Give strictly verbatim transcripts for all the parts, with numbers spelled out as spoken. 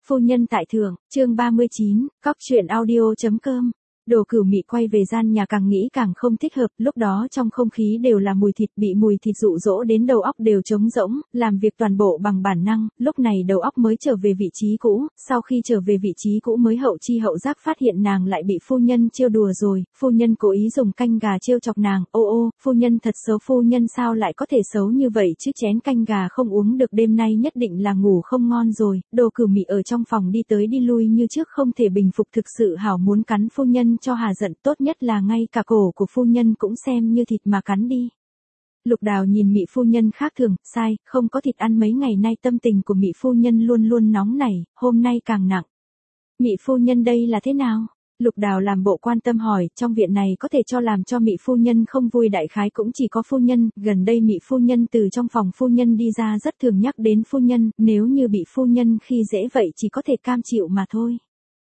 Phu nhân tại thượng, chương ba mươi chín, cóc truyện audio.com. Đồ Cửu Mị quay về gian nhà càng nghĩ càng không thích hợp, lúc đó trong không khí đều là mùi thịt, bị mùi thịt dụ dỗ đến đầu óc đều trống rỗng, làm việc toàn bộ bằng bản năng, lúc này đầu óc mới trở về vị trí cũ, sau khi trở về vị trí cũ mới hậu chi hậu giác phát hiện nàng lại bị phu nhân trêu đùa rồi, phu nhân cố ý dùng canh gà trêu chọc nàng, ô ô, phu nhân thật xấu, phu nhân sao lại có thể xấu như vậy chứ, chén canh gà không uống được đêm nay nhất định là ngủ không ngon rồi. Đồ Cửu Mị ở trong phòng đi tới đi lui như trước không thể bình phục, thực sự hảo muốn cắn phu nhân cho hà giận, tốt nhất là ngay cả cổ của phu nhân cũng xem như thịt mà cắn đi. Lục Đào nhìn Mị phu nhân khác thường, sai, không có thịt ăn mấy ngày nay, tâm tình của Mị phu nhân luôn luôn nóng nảy, hôm nay càng nặng. Mị phu nhân đây là thế nào? Lục Đào làm bộ quan tâm hỏi, trong viện này có thể cho làm cho Mị phu nhân không vui đại khái cũng chỉ có phu nhân, gần đây Mị phu nhân từ trong phòng phu nhân đi ra rất thường nhắc đến phu nhân, nếu như bị phu nhân khi dễ vậy chỉ có thể cam chịu mà thôi.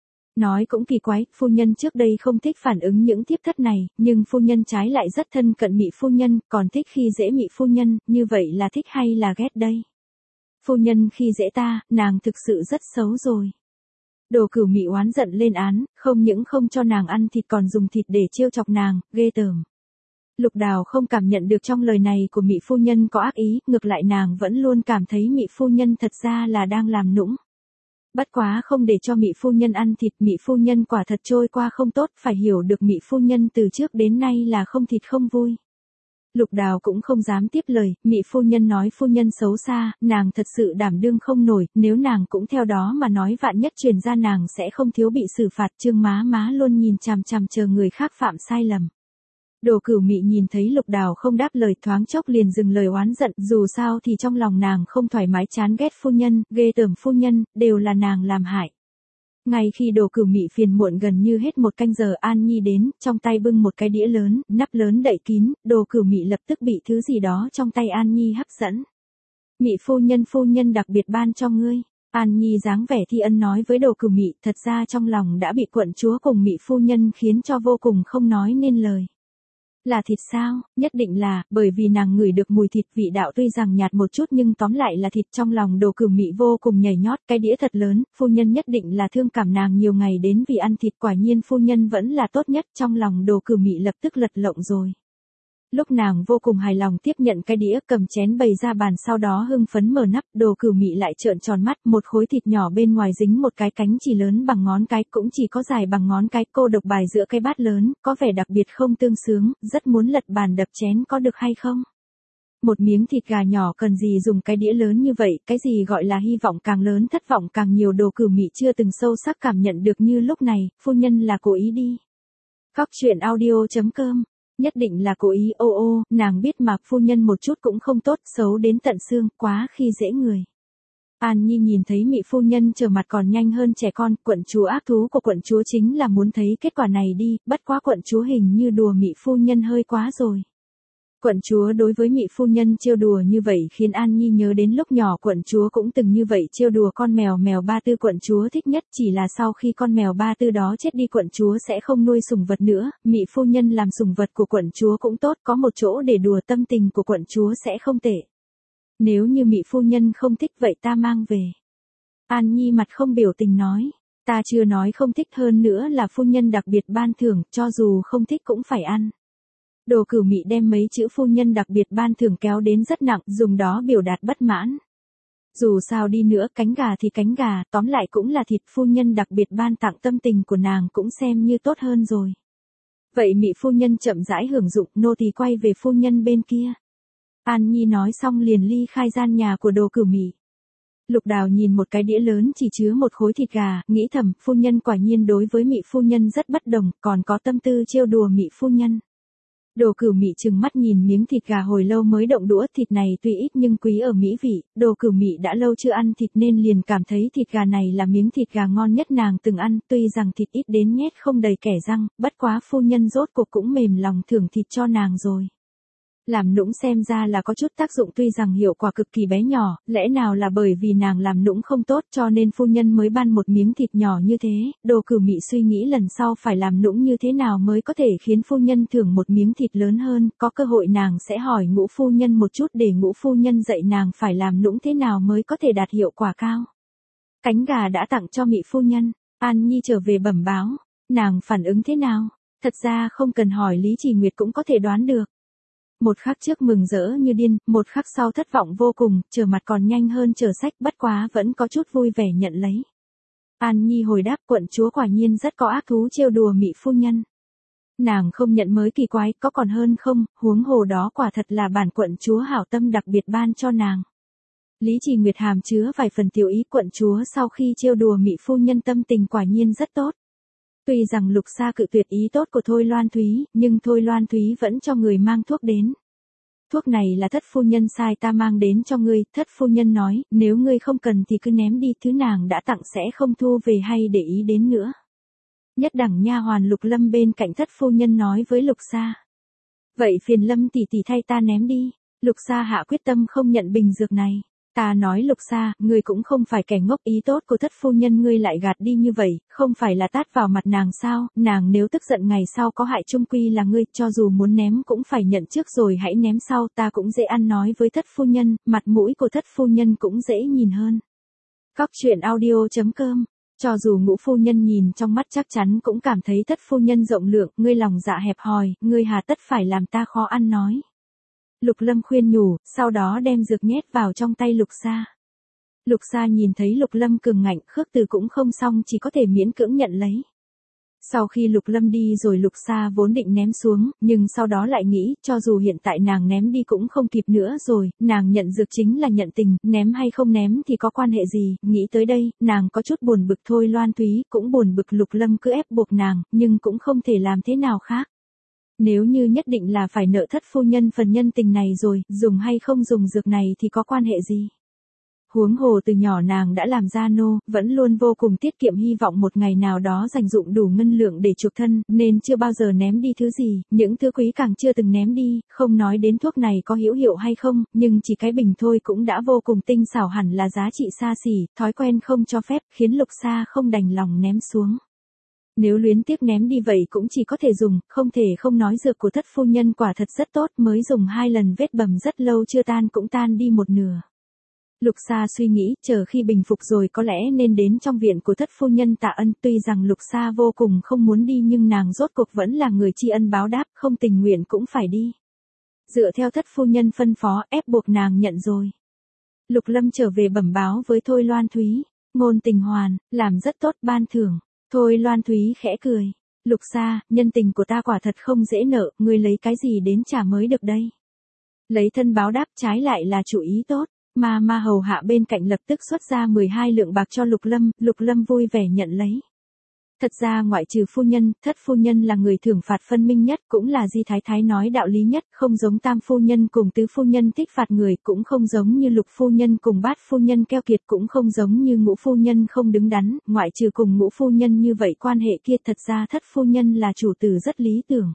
Nói cũng kỳ quái, phu nhân trước đây không thích phản ứng những tiếp thất này, nhưng phu nhân trái lại rất thân cận Mị phu nhân, còn thích khi dễ Mị phu nhân, như vậy là thích hay là ghét đây? Phu nhân khi dễ ta, nàng thực sự rất xấu rồi. Đồ Cửu Mị oán giận lên án, không những không cho nàng ăn thịt còn dùng thịt để trêu chọc nàng, ghê tởm. Lục Đào không cảm nhận được trong lời này của Mị phu nhân có ác ý, ngược lại nàng vẫn luôn cảm thấy Mị phu nhân thật ra là đang làm nũng. Bất quá không để cho Mị phu nhân ăn thịt, Mị phu nhân quả thật trôi qua không tốt, phải hiểu được Mị phu nhân từ trước đến nay là không thịt không vui. Lục Đào cũng không dám tiếp lời, Mị phu nhân nói phu nhân xấu xa, nàng thật sự đảm đương không nổi, nếu nàng cũng theo đó mà nói vạn nhất truyền ra nàng sẽ không thiếu bị xử phạt. Trương má má luôn nhìn chằm chằm chờ người khác phạm sai lầm. Đồ Cửu Mị nhìn thấy Lục Đào không đáp lời, thoáng chốc liền dừng lời oán giận, dù sao thì trong lòng nàng không thoải mái, chán ghét phu nhân, ghê tởm phu nhân, đều là nàng làm hại. Ngay khi Đồ Cửu Mị phiền muộn gần như hết một canh giờ, An Nhi đến, trong tay bưng một cái đĩa lớn, nắp lớn đậy kín, Đồ Cửu Mị lập tức bị thứ gì đó trong tay An Nhi hấp dẫn. Mị phu nhân, phu nhân đặc biệt ban cho ngươi. An Nhi dáng vẻ thi ân nói với Đồ Cửu Mị, thật ra trong lòng đã bị quận chúa cùng Mị phu nhân khiến cho vô cùng không nói nên lời. Là thịt sao? Nhất định là, bởi vì nàng ngửi được mùi thịt, vị đạo tuy rằng nhạt một chút nhưng tóm lại là thịt. Trong lòng Đồ Cửu Mị vô cùng nhảy nhót, cái đĩa thật lớn, phu nhân nhất định là thương cảm nàng nhiều ngày đến vì ăn thịt, quả nhiên phu nhân vẫn là tốt nhất, trong lòng Đồ Cửu Mị lập tức lật lộng rồi. Lúc nàng vô cùng hài lòng tiếp nhận cái đĩa, cầm chén bày ra bàn, sau đó hưng phấn mở nắp, Đồ Cửu Mị lại trợn tròn mắt, một khối thịt nhỏ bên ngoài dính một cái cánh chỉ lớn bằng ngón cái, cũng chỉ có dài bằng ngón cái, cô độc bài giữa cái bát lớn, có vẻ đặc biệt không tương xứng, rất muốn lật bàn đập chén, có được hay không? Một miếng thịt gà nhỏ cần gì dùng cái đĩa lớn như vậy, cái gì gọi là hy vọng càng lớn thất vọng càng nhiều, Đồ Cửu Mị chưa từng sâu sắc cảm nhận được như lúc này, phu nhân là cố ý đi. Cóc truyện audio.com. Nhất định là cố ý, ô ô, nàng biết mà, phu nhân một chút cũng không tốt, xấu đến tận xương, quá khi dễ người. An Nhi nhìn thấy Mị phu nhân trở mặt còn nhanh hơn trẻ con, quận chúa ác thú của quận chúa chính là muốn thấy kết quả này đi, bất quá quận chúa hình như đùa Mị phu nhân hơi quá rồi. Quận chúa đối với Mị phu nhân trêu đùa như vậy khiến An Nhi nhớ đến lúc nhỏ quận chúa cũng từng như vậy trêu đùa con mèo, mèo Ba Tư quận chúa thích nhất, chỉ là sau khi con mèo Ba Tư đó chết đi quận chúa sẽ không nuôi sủng vật nữa, Mị phu nhân làm sủng vật của quận chúa cũng tốt, có một chỗ để đùa, tâm tình của quận chúa sẽ không tệ. Nếu như Mị phu nhân không thích vậy ta mang về. An Nhi mặt không biểu tình nói, ta chưa nói không thích, hơn nữa là phu nhân đặc biệt ban thưởng, cho dù không thích cũng phải ăn. Đồ Cửu Mị đem mấy chữ phu nhân đặc biệt ban thưởng kéo đến rất nặng, dùng đó biểu đạt bất mãn. Dù sao đi nữa, cánh gà thì cánh gà, tóm lại cũng là thịt, phu nhân đặc biệt ban tặng, tâm tình của nàng cũng xem như tốt hơn rồi. Vậy Mị phu nhân chậm rãi hưởng dụng, nô tỳ quay về phu nhân bên kia. An Nhi nói xong liền ly khai gian nhà của Đồ Cửu Mị. Lục Đào nhìn một cái đĩa lớn chỉ chứa một khối thịt gà, nghĩ thầm, phu nhân quả nhiên đối với Mị phu nhân rất bất đồng, còn có tâm tư trêu đùa Mị phu nhân. Đồ Cửu Mị trừng mắt nhìn miếng thịt gà hồi lâu mới động đũa, thịt này tuy ít nhưng quý ở mỹ vị, Đồ Cửu Mị đã lâu chưa ăn thịt nên liền cảm thấy thịt gà này là miếng thịt gà ngon nhất nàng từng ăn, tuy rằng thịt ít đến nhét không đầy kẻ răng, bất quá phu nhân rốt cuộc cũng mềm lòng thưởng thịt cho nàng rồi. Làm nũng xem ra là có chút tác dụng, tuy rằng hiệu quả cực kỳ bé nhỏ, lẽ nào là bởi vì nàng làm nũng không tốt cho nên phu nhân mới ban một miếng thịt nhỏ như thế. Đồ Cửu Mị suy nghĩ lần sau phải làm nũng như thế nào mới có thể khiến phu nhân thưởng một miếng thịt lớn hơn, có cơ hội nàng sẽ hỏi Ngũ phu nhân một chút để Ngũ phu nhân dạy nàng phải làm nũng thế nào mới có thể đạt hiệu quả cao. Cánh gà đã tặng cho Mị phu nhân. An Nhi trở về bẩm báo. Nàng phản ứng thế nào? Thật ra không cần hỏi Lý Trì Nguyệt cũng có thể đoán được. Một khắc trước mừng rỡ như điên, một khắc sau thất vọng vô cùng, trở mặt còn nhanh hơn trở sách, bất quá vẫn có chút vui vẻ nhận lấy. An Nhi hồi đáp, quận chúa quả nhiên rất có ác thú trêu đùa Mị phu nhân. Nàng không nhận mới kỳ quái, có còn hơn không, huống hồ đó quả thật là bản quận chúa hảo tâm đặc biệt ban cho nàng. Lý Trì Nguyệt hàm chứa vài phần tiểu ý, quận chúa sau khi trêu đùa Mị phu nhân tâm tình quả nhiên rất tốt. Tuy rằng Lục Sa cự tuyệt ý tốt của Thôi Loan Thúy, nhưng Thôi Loan Thúy vẫn cho người mang thuốc đến. Thuốc này là thất phu nhân sai ta mang đến cho ngươi, thất phu nhân nói, nếu ngươi không cần thì cứ ném đi, thứ nàng đã tặng sẽ không thu về hay để ý đến nữa. Nhất đẳng nha hoàn Lục Lâm bên cạnh thất phu nhân nói với Lục Sa. Vậy phiền Lâm tỷ tỷ thay ta ném đi. Lục Sa hạ quyết tâm không nhận bình dược này. Ta nói Lục Sa, ngươi cũng không phải kẻ ngốc, ý tốt của thất phu nhân ngươi lại gạt đi như vậy, không phải là tát vào mặt nàng sao, nàng nếu tức giận ngày sau có hại chung quy là ngươi, cho dù muốn ném cũng phải nhận trước rồi hãy ném sau, ta cũng dễ ăn nói với thất phu nhân, mặt mũi của thất phu nhân cũng dễ nhìn hơn. Cóc truyện audio chấm com. Cho dù Ngũ phu nhân nhìn trong mắt chắc chắn cũng cảm thấy thất phu nhân rộng lượng, ngươi lòng dạ hẹp hòi, ngươi hà tất phải làm ta khó ăn nói. Lục Lâm khuyên nhủ, sau đó đem dược nhét vào trong tay Lục Sa. Lục Sa nhìn thấy Lục Lâm cường ngạnh, khước từ cũng không xong, chỉ có thể miễn cưỡng nhận lấy. Sau khi Lục Lâm đi rồi Lục Sa vốn định ném xuống, nhưng sau đó lại nghĩ, cho dù hiện tại nàng ném đi cũng không kịp nữa rồi, nàng nhận dược chính là nhận tình, ném hay không ném thì có quan hệ gì, nghĩ tới đây, nàng có chút buồn bực. Thôi Loan Thúy cũng buồn bực Lục Lâm cứ ép buộc nàng, nhưng cũng không thể làm thế nào khác. Nếu như nhất định là phải nợ thất phu nhân phần nhân tình này rồi, dùng hay không dùng dược này thì có quan hệ gì? Huống hồ từ nhỏ nàng đã làm gia nô, vẫn luôn vô cùng tiết kiệm, hy vọng một ngày nào đó dành dụng đủ ngân lượng để chuộc thân, nên chưa bao giờ ném đi thứ gì, những thứ quý càng chưa từng ném đi, không nói đến thuốc này có hữu hiệu hay không, nhưng chỉ cái bình thôi cũng đã vô cùng tinh xảo, hẳn là giá trị xa xỉ, thói quen không cho phép, khiến Lục Sa không đành lòng ném xuống. Nếu luyến tiếc ném đi vậy cũng chỉ có thể dùng, không thể không nói dược của thất phu nhân quả thật rất tốt, mới dùng hai lần vết bầm rất lâu chưa tan cũng tan đi một nửa. Lục Sa suy nghĩ, chờ khi bình phục rồi có lẽ nên đến trong viện của thất phu nhân tạ ân, tuy rằng Lục Sa vô cùng không muốn đi nhưng nàng rốt cuộc vẫn là người tri ân báo đáp, không tình nguyện cũng phải đi. Dựa theo thất phu nhân phân phó, ép buộc nàng nhận rồi. Lục Lâm trở về bẩm báo với Thôi Loan Thúy, ngôn tình hoàn, làm rất tốt, ban thưởng. Thôi Loan Thúy khẽ cười. Lục Sa, nhân tình của ta quả thật không dễ nợ, ngươi lấy cái gì đến trả mới được đây? Lấy thân báo đáp trái lại là chủ ý tốt. Ma ma hầu hạ bên cạnh lập tức xuất ra mười hai lượng bạc cho Lục Lâm, Lục Lâm vui vẻ nhận lấy. Thật ra ngoại trừ phu nhân, thất phu nhân là người thưởng phạt phân minh nhất, cũng là Di Thái Thái nói đạo lý nhất, không giống tam phu nhân cùng tứ phu nhân thích phạt người, cũng không giống như Lục phu nhân cùng bát phu nhân keo kiệt, cũng không giống như Ngũ phu nhân không đứng đắn, ngoại trừ cùng Ngũ phu nhân như vậy quan hệ kia, thật ra thất phu nhân là chủ tử rất lý tưởng.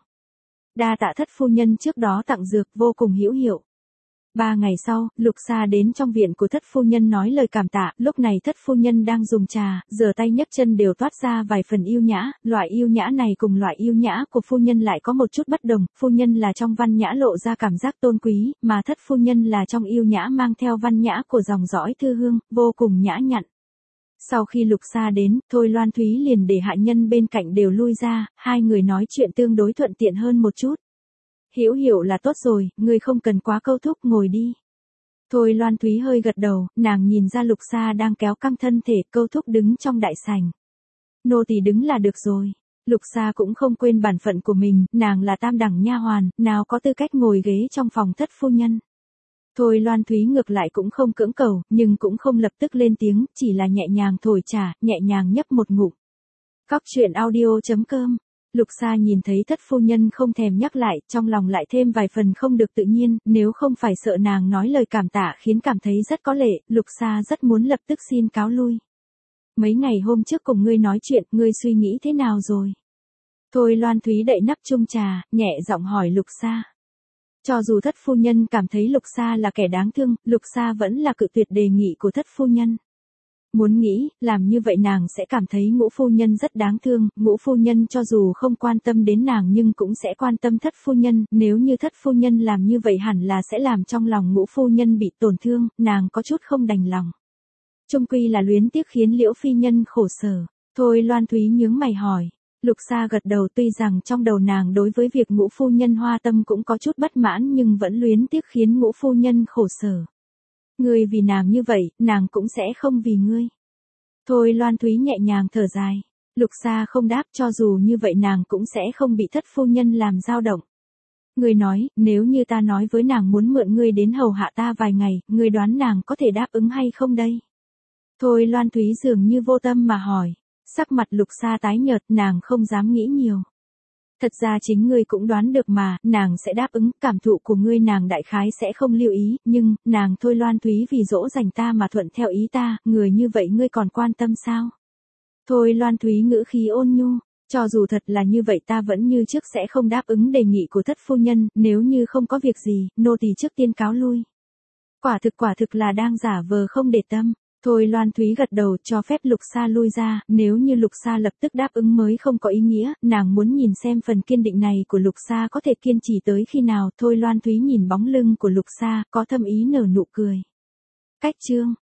Đa tạ thất phu nhân trước đó tặng dược vô cùng hữu hiệu. Ba ngày sau, Lục Sa đến trong viện của thất phu nhân nói lời cảm tạ, lúc này thất phu nhân đang dùng trà, giờ tay nhấc chân đều toát ra vài phần yêu nhã, loại yêu nhã này cùng loại yêu nhã của phu nhân lại có một chút bất đồng, phu nhân là trong văn nhã lộ ra cảm giác tôn quý, mà thất phu nhân là trong yêu nhã mang theo văn nhã của dòng dõi thư hương, vô cùng nhã nhặn. Sau khi Lục Sa đến, Thôi Loan Thúy liền để hạ nhân bên cạnh đều lui ra, hai người nói chuyện tương đối thuận tiện hơn một chút. Hiểu hiểu là tốt rồi, ngươi không cần quá câu thúc, ngồi đi. Thôi Loan Thúy hơi gật đầu, nàng nhìn ra Lục Sa đang kéo căng thân thể, câu thúc đứng trong đại sảnh. Nô tỳ đứng là được rồi. Lục Sa cũng không quên bản phận của mình, nàng là tam đẳng nha hoàn, nào có tư cách ngồi ghế trong phòng thất phu nhân. Thôi Loan Thúy ngược lại cũng không cưỡng cầu, nhưng cũng không lập tức lên tiếng, chỉ là nhẹ nhàng thổi trà, nhẹ nhàng nhấp một ngụm. Cóc truyện audio chấm com. Lục Sa nhìn thấy thất phu nhân không thèm nhắc lại, trong lòng lại thêm vài phần không được tự nhiên, nếu không phải sợ nàng nói lời cảm tạ khiến cảm thấy rất có lệ, Lục Sa rất muốn lập tức xin cáo lui. Mấy ngày hôm trước cùng ngươi nói chuyện, ngươi suy nghĩ thế nào rồi? Thôi Loan Thúy đậy nắp chung trà, nhẹ giọng hỏi Lục Sa. Cho dù thất phu nhân cảm thấy Lục Sa là kẻ đáng thương, Lục Sa vẫn là cự tuyệt đề nghị của thất phu nhân. Muốn nghĩ, làm như vậy nàng sẽ cảm thấy Ngũ phu nhân rất đáng thương, Ngũ phu nhân cho dù không quan tâm đến nàng nhưng cũng sẽ quan tâm thất phu nhân, nếu như thất phu nhân làm như vậy hẳn là sẽ làm trong lòng Ngũ phu nhân bị tổn thương, nàng có chút không đành lòng. Chung quy là luyến tiếc khiến Liễu phi nhân khổ sở. Thôi Loan Thúy nhướng mày hỏi. Lục Sa gật đầu, tuy rằng trong đầu nàng đối với việc Ngũ phu nhân hoa tâm cũng có chút bất mãn nhưng vẫn luyến tiếc khiến Ngũ phu nhân khổ sở. Ngươi vì nàng như vậy, nàng cũng sẽ không vì ngươi. Thôi Loan Thúy nhẹ nhàng thở dài. Lục Sa không đáp, cho dù như vậy nàng cũng sẽ không bị thất phu nhân làm dao động. Ngươi nói, nếu như ta nói với nàng muốn mượn ngươi đến hầu hạ ta vài ngày, ngươi đoán nàng có thể đáp ứng hay không đây? Thôi Loan Thúy dường như vô tâm mà hỏi. Sắc mặt Lục Sa tái nhợt, nàng không dám nghĩ nhiều. Thật ra chính ngươi cũng đoán được mà, nàng sẽ đáp ứng, cảm thụ của ngươi nàng đại khái sẽ không lưu ý, nhưng, nàng Thôi Loan Thúy vì dỗ dành ta mà thuận theo ý ta, người như vậy ngươi còn quan tâm sao? Thôi Loan Thúy ngữ khí ôn nhu, cho dù thật là như vậy ta vẫn như trước sẽ không đáp ứng đề nghị của thất phu nhân, nếu như không có việc gì, nô tỳ trước tiên cáo lui. Quả thực quả thực là đang giả vờ không để tâm. Thôi Loan Thúy gật đầu, cho phép Lục Sa lui ra, nếu như Lục Sa lập tức đáp ứng mới không có ý nghĩa, nàng muốn nhìn xem phần kiên định này của Lục Sa có thể kiên trì tới khi nào. Thôi Loan Thúy nhìn bóng lưng của Lục Sa, có thâm ý nở nụ cười. Cách chương